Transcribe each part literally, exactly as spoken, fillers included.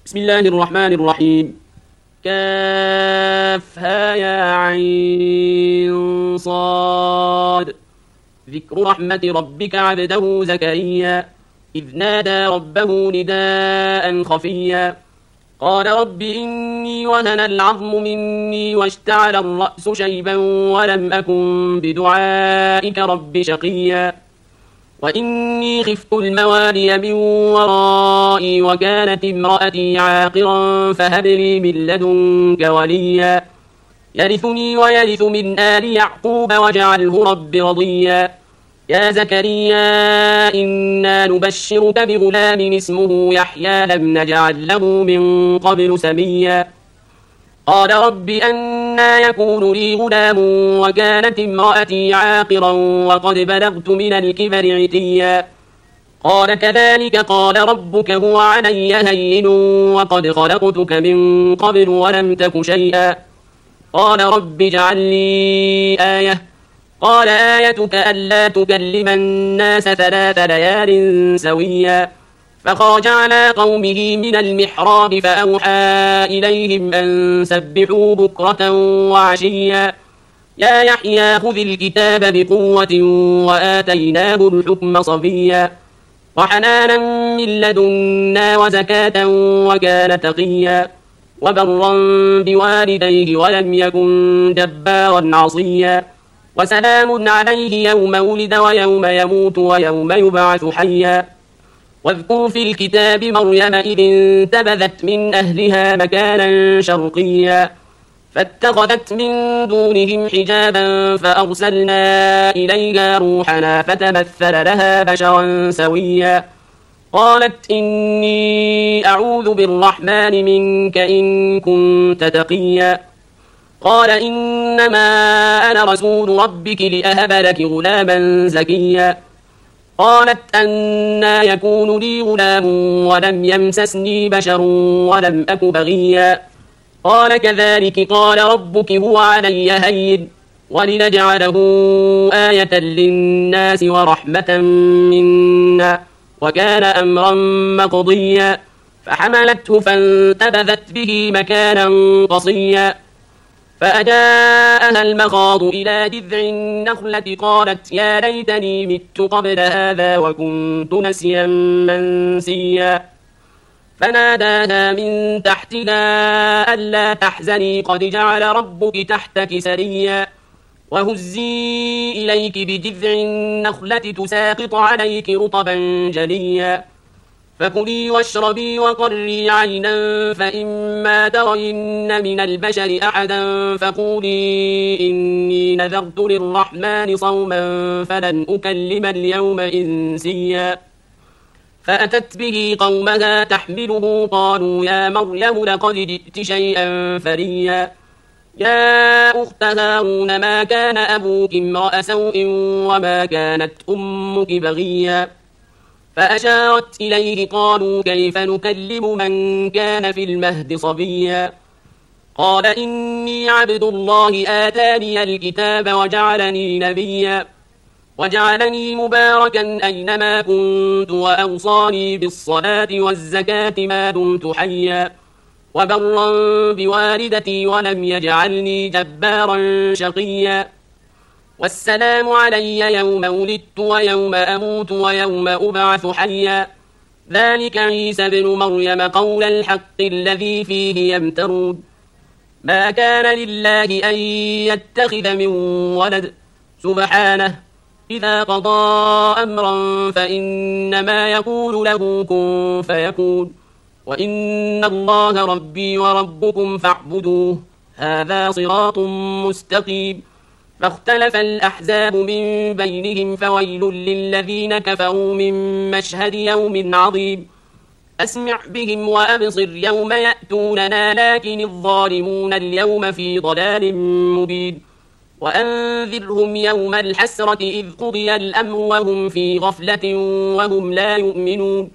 بسم الله الرحمن الرحيم. كافها يا عين صاد. ذكر رحمة ربك عبده زكريا إذ نادى ربه نداء خفيا قال رب إني وهن العظم مني واشتعل الرأس شيبا ولم أكن بدعائك رب شقيا وإني خفت الموالي من ورائي وكانت امرأتي عاقرا فهب لي من لدنك وليا يرثني ويرث من آل يعقوب واجعله رب رضيا يا زكريا إنا نبشرك بغلام اسمه يحيى لم نجعل له من قبل سميا قال رب أنى يكون لي غلام وكانت امرأتي عاقرا وقد بلغت من الكبر عتيا قال كذلك قال ربك هو علي هين وقد خلقتك من قبل ولم تك شيئا قال رب اجعل لي آية قال آيتك ألا تكلم الناس ثلاث ليال سويا فخرج على قومه من المحراب فأوحى إليهم أن سبحوا بكرة وعشيا يا يحيى خذ الكتاب بقوة وآتيناه الحكم صبيا وحنانا من لدنا وزكاة وكان تقيا وبرا بوالديه ولم يكن جبارا عصيا وسلام عليه يوم ولد ويوم يموت ويوم يبعث حيا واذكر في الكتاب مريم إذ انتبذت من أهلها مكانا شرقيا فاتخذت من دونهم حجابا فأرسلنا إليها روحنا فتمثل لها بشرا سويا قالت إني أعوذ بالرحمن منك إن كنت تقيا قال إنما أنا رسول ربك لأهب لك غلاما زكيا قالت أنى يكون لي غلام ولم يمسسني بشر ولم أك بغيا قال كذلك قال ربك هو علي هين ولنجعله آية للناس ورحمة منا وكان أمرا مقضيا فحملته فانتبذت به مكانا قصيا فأجاءها المخاض إلى جذع النخلة قالت يا ليتني مت قبل هذا وكنت نسيا منسيا فناداها من تحتها ألا تحزني قد جعل ربك تحتك سريا وهزي إليك بجذع النخلة تساقط عليك رطبا جليا فكلي واشربي وقري عينا فإما ترين من البشر أحدا فقولي إني نذرت للرحمن صوما فلن أكلم اليوم إنسيا فأتت به قومها تحمله قالوا يا مريم لقد جئت شيئا فريا يا أخت هارون ما كان أبوك امرأ سوء وما كانت أمك بغيا فأشارت إليه قالوا كيف نكلم من كان في المهد صبيا قال إني عبد الله آتاني الكتاب وجعلني نبيا وجعلني مباركا أينما كنت وأوصاني بالصلاة والزكاة ما دمت حيا وبرا بوالدتي ولم يجعلني جبارا شقيا والسلام علي يوم ولدت ويوم أموت ويوم أبعث حيا ذلك عيسى بن مريم قول الحق الذي فيه يمترون ما كان لله أن يتخذ من ولد سبحانه إذا قضى أمرا فإنما يقول له كن فيكون وإن الله ربي وربكم فاعبدوه هذا صراط مستقيم فاختلف الأحزاب من بينهم فويل للذين كفروا من مشهد يوم عظيم أسمع بهم وأبصر يوم يأتوننا لكن الظالمون اليوم في ضلال مبين وأنذرهم يوم الحسرة إذ قضي الأمر وهم في غفلة وهم لا يؤمنون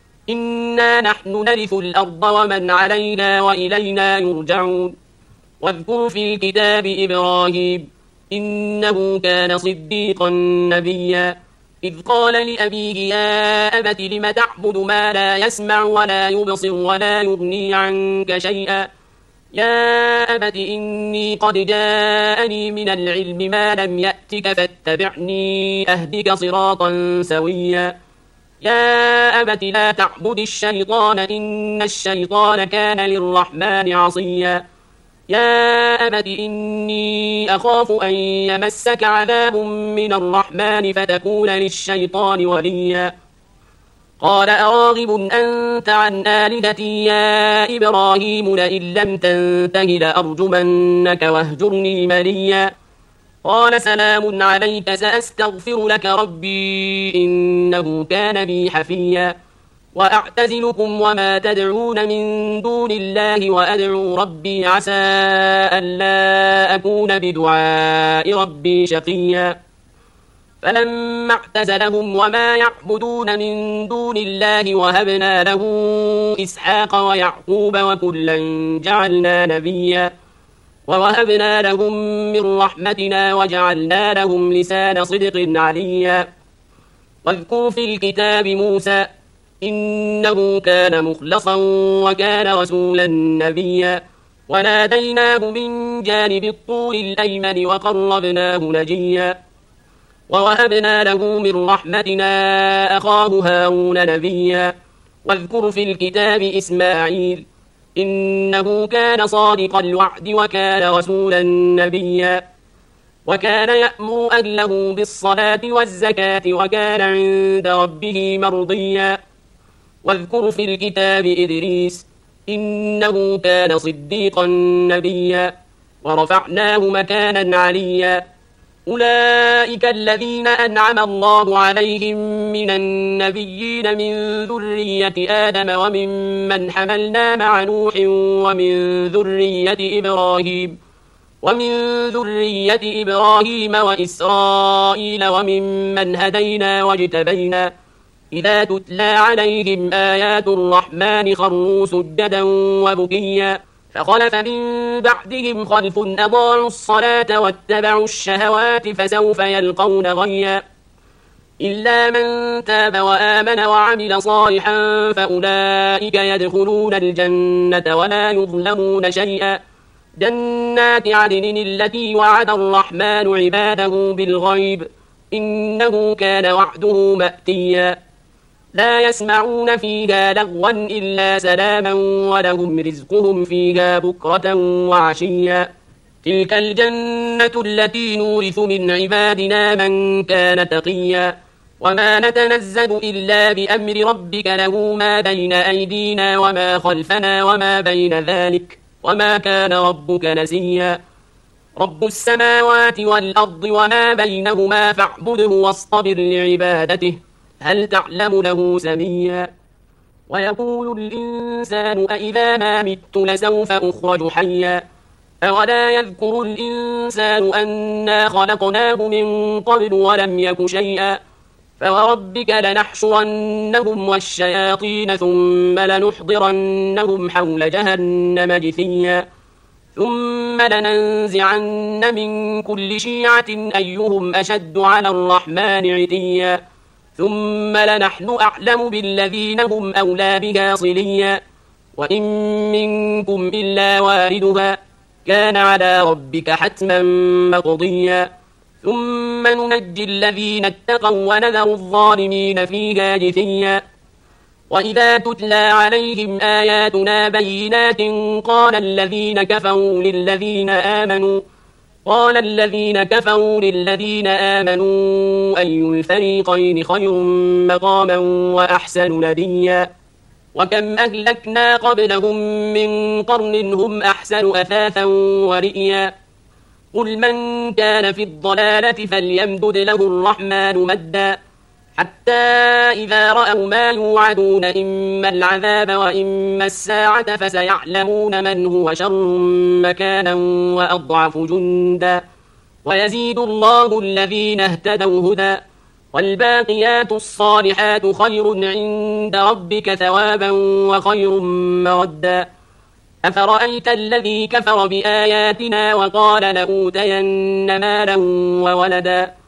إنا نحن نرث الأرض ومن علينا وإلينا يرجعون واذكر في الكتاب إبراهيم إنه كان صديقا نبيا إذ قال لأبيه يا أبت لم تعبد ما لا يسمع ولا يبصر ولا يغني عنك شيئا يا أبت إني قد جاءني من العلم ما لم يأتك فاتبعني أهدك صراطا سويا يا أبت لا تعبد الشيطان إن الشيطان كان للرحمن عصيا يا أبت إني أخاف أن يمسك عذاب من الرحمن فتكون للشيطان وليا قال أراغب أنت عن آلهتي يا إبراهيم لئن لم تنته لأرجمنك واهجرني مليا قال سلام عليك سأستغفر لك ربي إنه كان بي حفيا وأعتزلكم وما تدعون من دون الله وأدعو ربي عسى ألا أكون بدعاء ربي شقيا فلما اعتزلهم وما يعبدون من دون الله وهبنا له إسحاق ويعقوب وكلا جعلنا نبيا ووهبنا لهم من رحمتنا وجعلنا لهم لسان صدق عليا واذكر في الكتاب موسى إنه كان مخلصا وكان رسولا نبيا وناديناه من جانب الطور الأيمن وقربناه نجيا ووهبنا له من رحمتنا أخاه هارون نبيا واذكر في الكتاب إسماعيل إنه كان صادق الوعد وكان رسولا نبيا وكان يأمر أهله بالصلاة والزكاة وكان عند ربه مرضيا واذكر في الكتاب إدريس إنه كان صديقا نبيا ورفعناه مكانا عليا أولئك الذين أنعم الله عليهم من النبيين من ذرية آدم وممن حملنا مع نوح ومن ذرية إبراهيم ومن ذرية إبراهيم وإسرائيل وممن هدينا واجتبينا إذا تتلى عليهم آيات الرحمن خروا سجدا وبكيا فخلف من بعدهم خلف أضاعوا الصلاة واتبعوا الشهوات فسوف يلقون غيا إلا من تاب وآمن وعمل صالحا فأولئك يدخلون الجنة ولا يظلمون شيئا جنات عدن التي وعد الرحمن عباده بالغيب إنه كان وعده مأتيا لا يسمعون فيها لغوا إلا سلاما ولهم رزقهم فيها بكرة وعشيا تلك الجنة التي نورث من عبادنا من كان تقيا وما نتنزل إلا بأمر ربك له ما بين أيدينا وما خلفنا وما بين ذلك وما كان ربك نسيا رب السماوات والأرض وما بينهما فاعبده واصطبر لعبادته هل تعلم له سميا ويقول الإنسان أإذا ما مت لسوف أخرج حيا أولا يذكر الإنسان أنا خلقناه من قبل ولم يك شيئا فوربك لنحشرنهم والشياطين ثم لنحضرنهم حول جهنم جثيا ثم لننزعن من كل شيعة أيهم أشد على الرحمن عتيا ثم لنحن أعلم بالذين هم أولى بها صليا وإن منكم إلا واردها كان على ربك حتما مقضيا ثم ننجي الذين اتقوا ونذر الظالمين فيها جثيا وإذا تتلى عليهم آياتنا بينات قال الذين كفروا للذين آمنوا قال الذين كفروا للذين آمنوا أي الفريقين خير مقاما وأحسن نديا وكم أهلكنا قبلهم من قرن هم أحسن أثاثا ورئيا قل من كان في الضلالة فليمدد له الرحمن مدا حتى إذا رأوا ما يوعدون إما العذاب وإما الساعة فسيعلمون من هو شر مكانا وأضعف جندا ويزيد الله الذين اهتدوا هدى والباقيات الصالحات خير عند ربك ثوابا وخير مردا أفرأيت الذي كفر بآياتنا وقال لأوتين مالا وولدا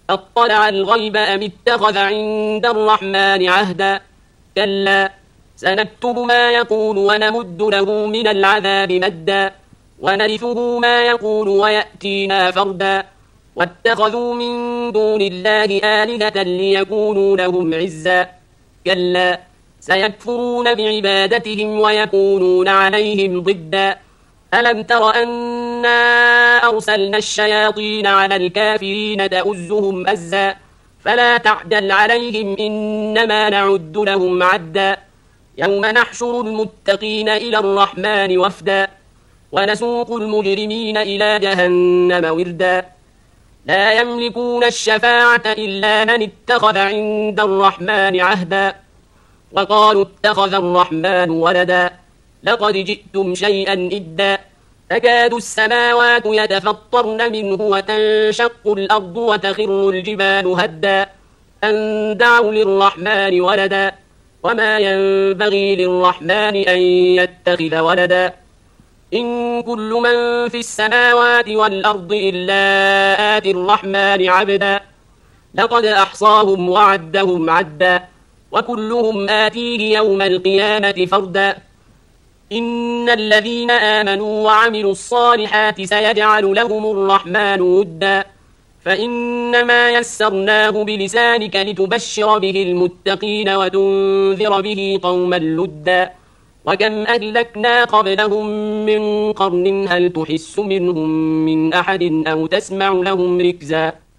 أطلع الغيب أم اتخذ عند الرحمن عهدا كلا سنكتب ما يقول ونمد له من العذاب مدا ونرثه ما يقول ويأتينا فردا واتخذوا من دون الله آلهة ليكونوا لهم عزا كلا سيكفرون بعبادتهم ويكونون عليهم ضدا ألم تر أنا أرسلنا الشياطين على الكافرين تؤزهم أزا فلا تعجل عليهم إنما نعد لهم عدا يوم نحشر المتقين إلى الرحمن وفدا ونسوق المجرمين إلى جهنم وردا لا يملكون الشفاعة إلا من اتخذ عند الرحمن عهدا وقالوا اتخذ الرحمن ولدا لقد جئتم شيئا إدا تكاد السماوات يتفطرن منه وتنشق الأرض وتخر الجبال هدا أن دعوا للرحمن ولدا وما ينبغي للرحمن أن يتخذ ولدا إن كل من في السماوات والأرض إلا آتي الرحمن عبدا لقد أحصاهم وعدهم عدا وكلهم آتيه يوم القيامة فردا إن الذين آمنوا وعملوا الصالحات سيجعل لهم الرحمن ودا فإنما يسرناه بلسانك لتبشر به المتقين وتنذر به قوما لدا وكم أهلكنا قبلهم من قرن هل تحس منهم من أحد أو تسمع لهم ركزا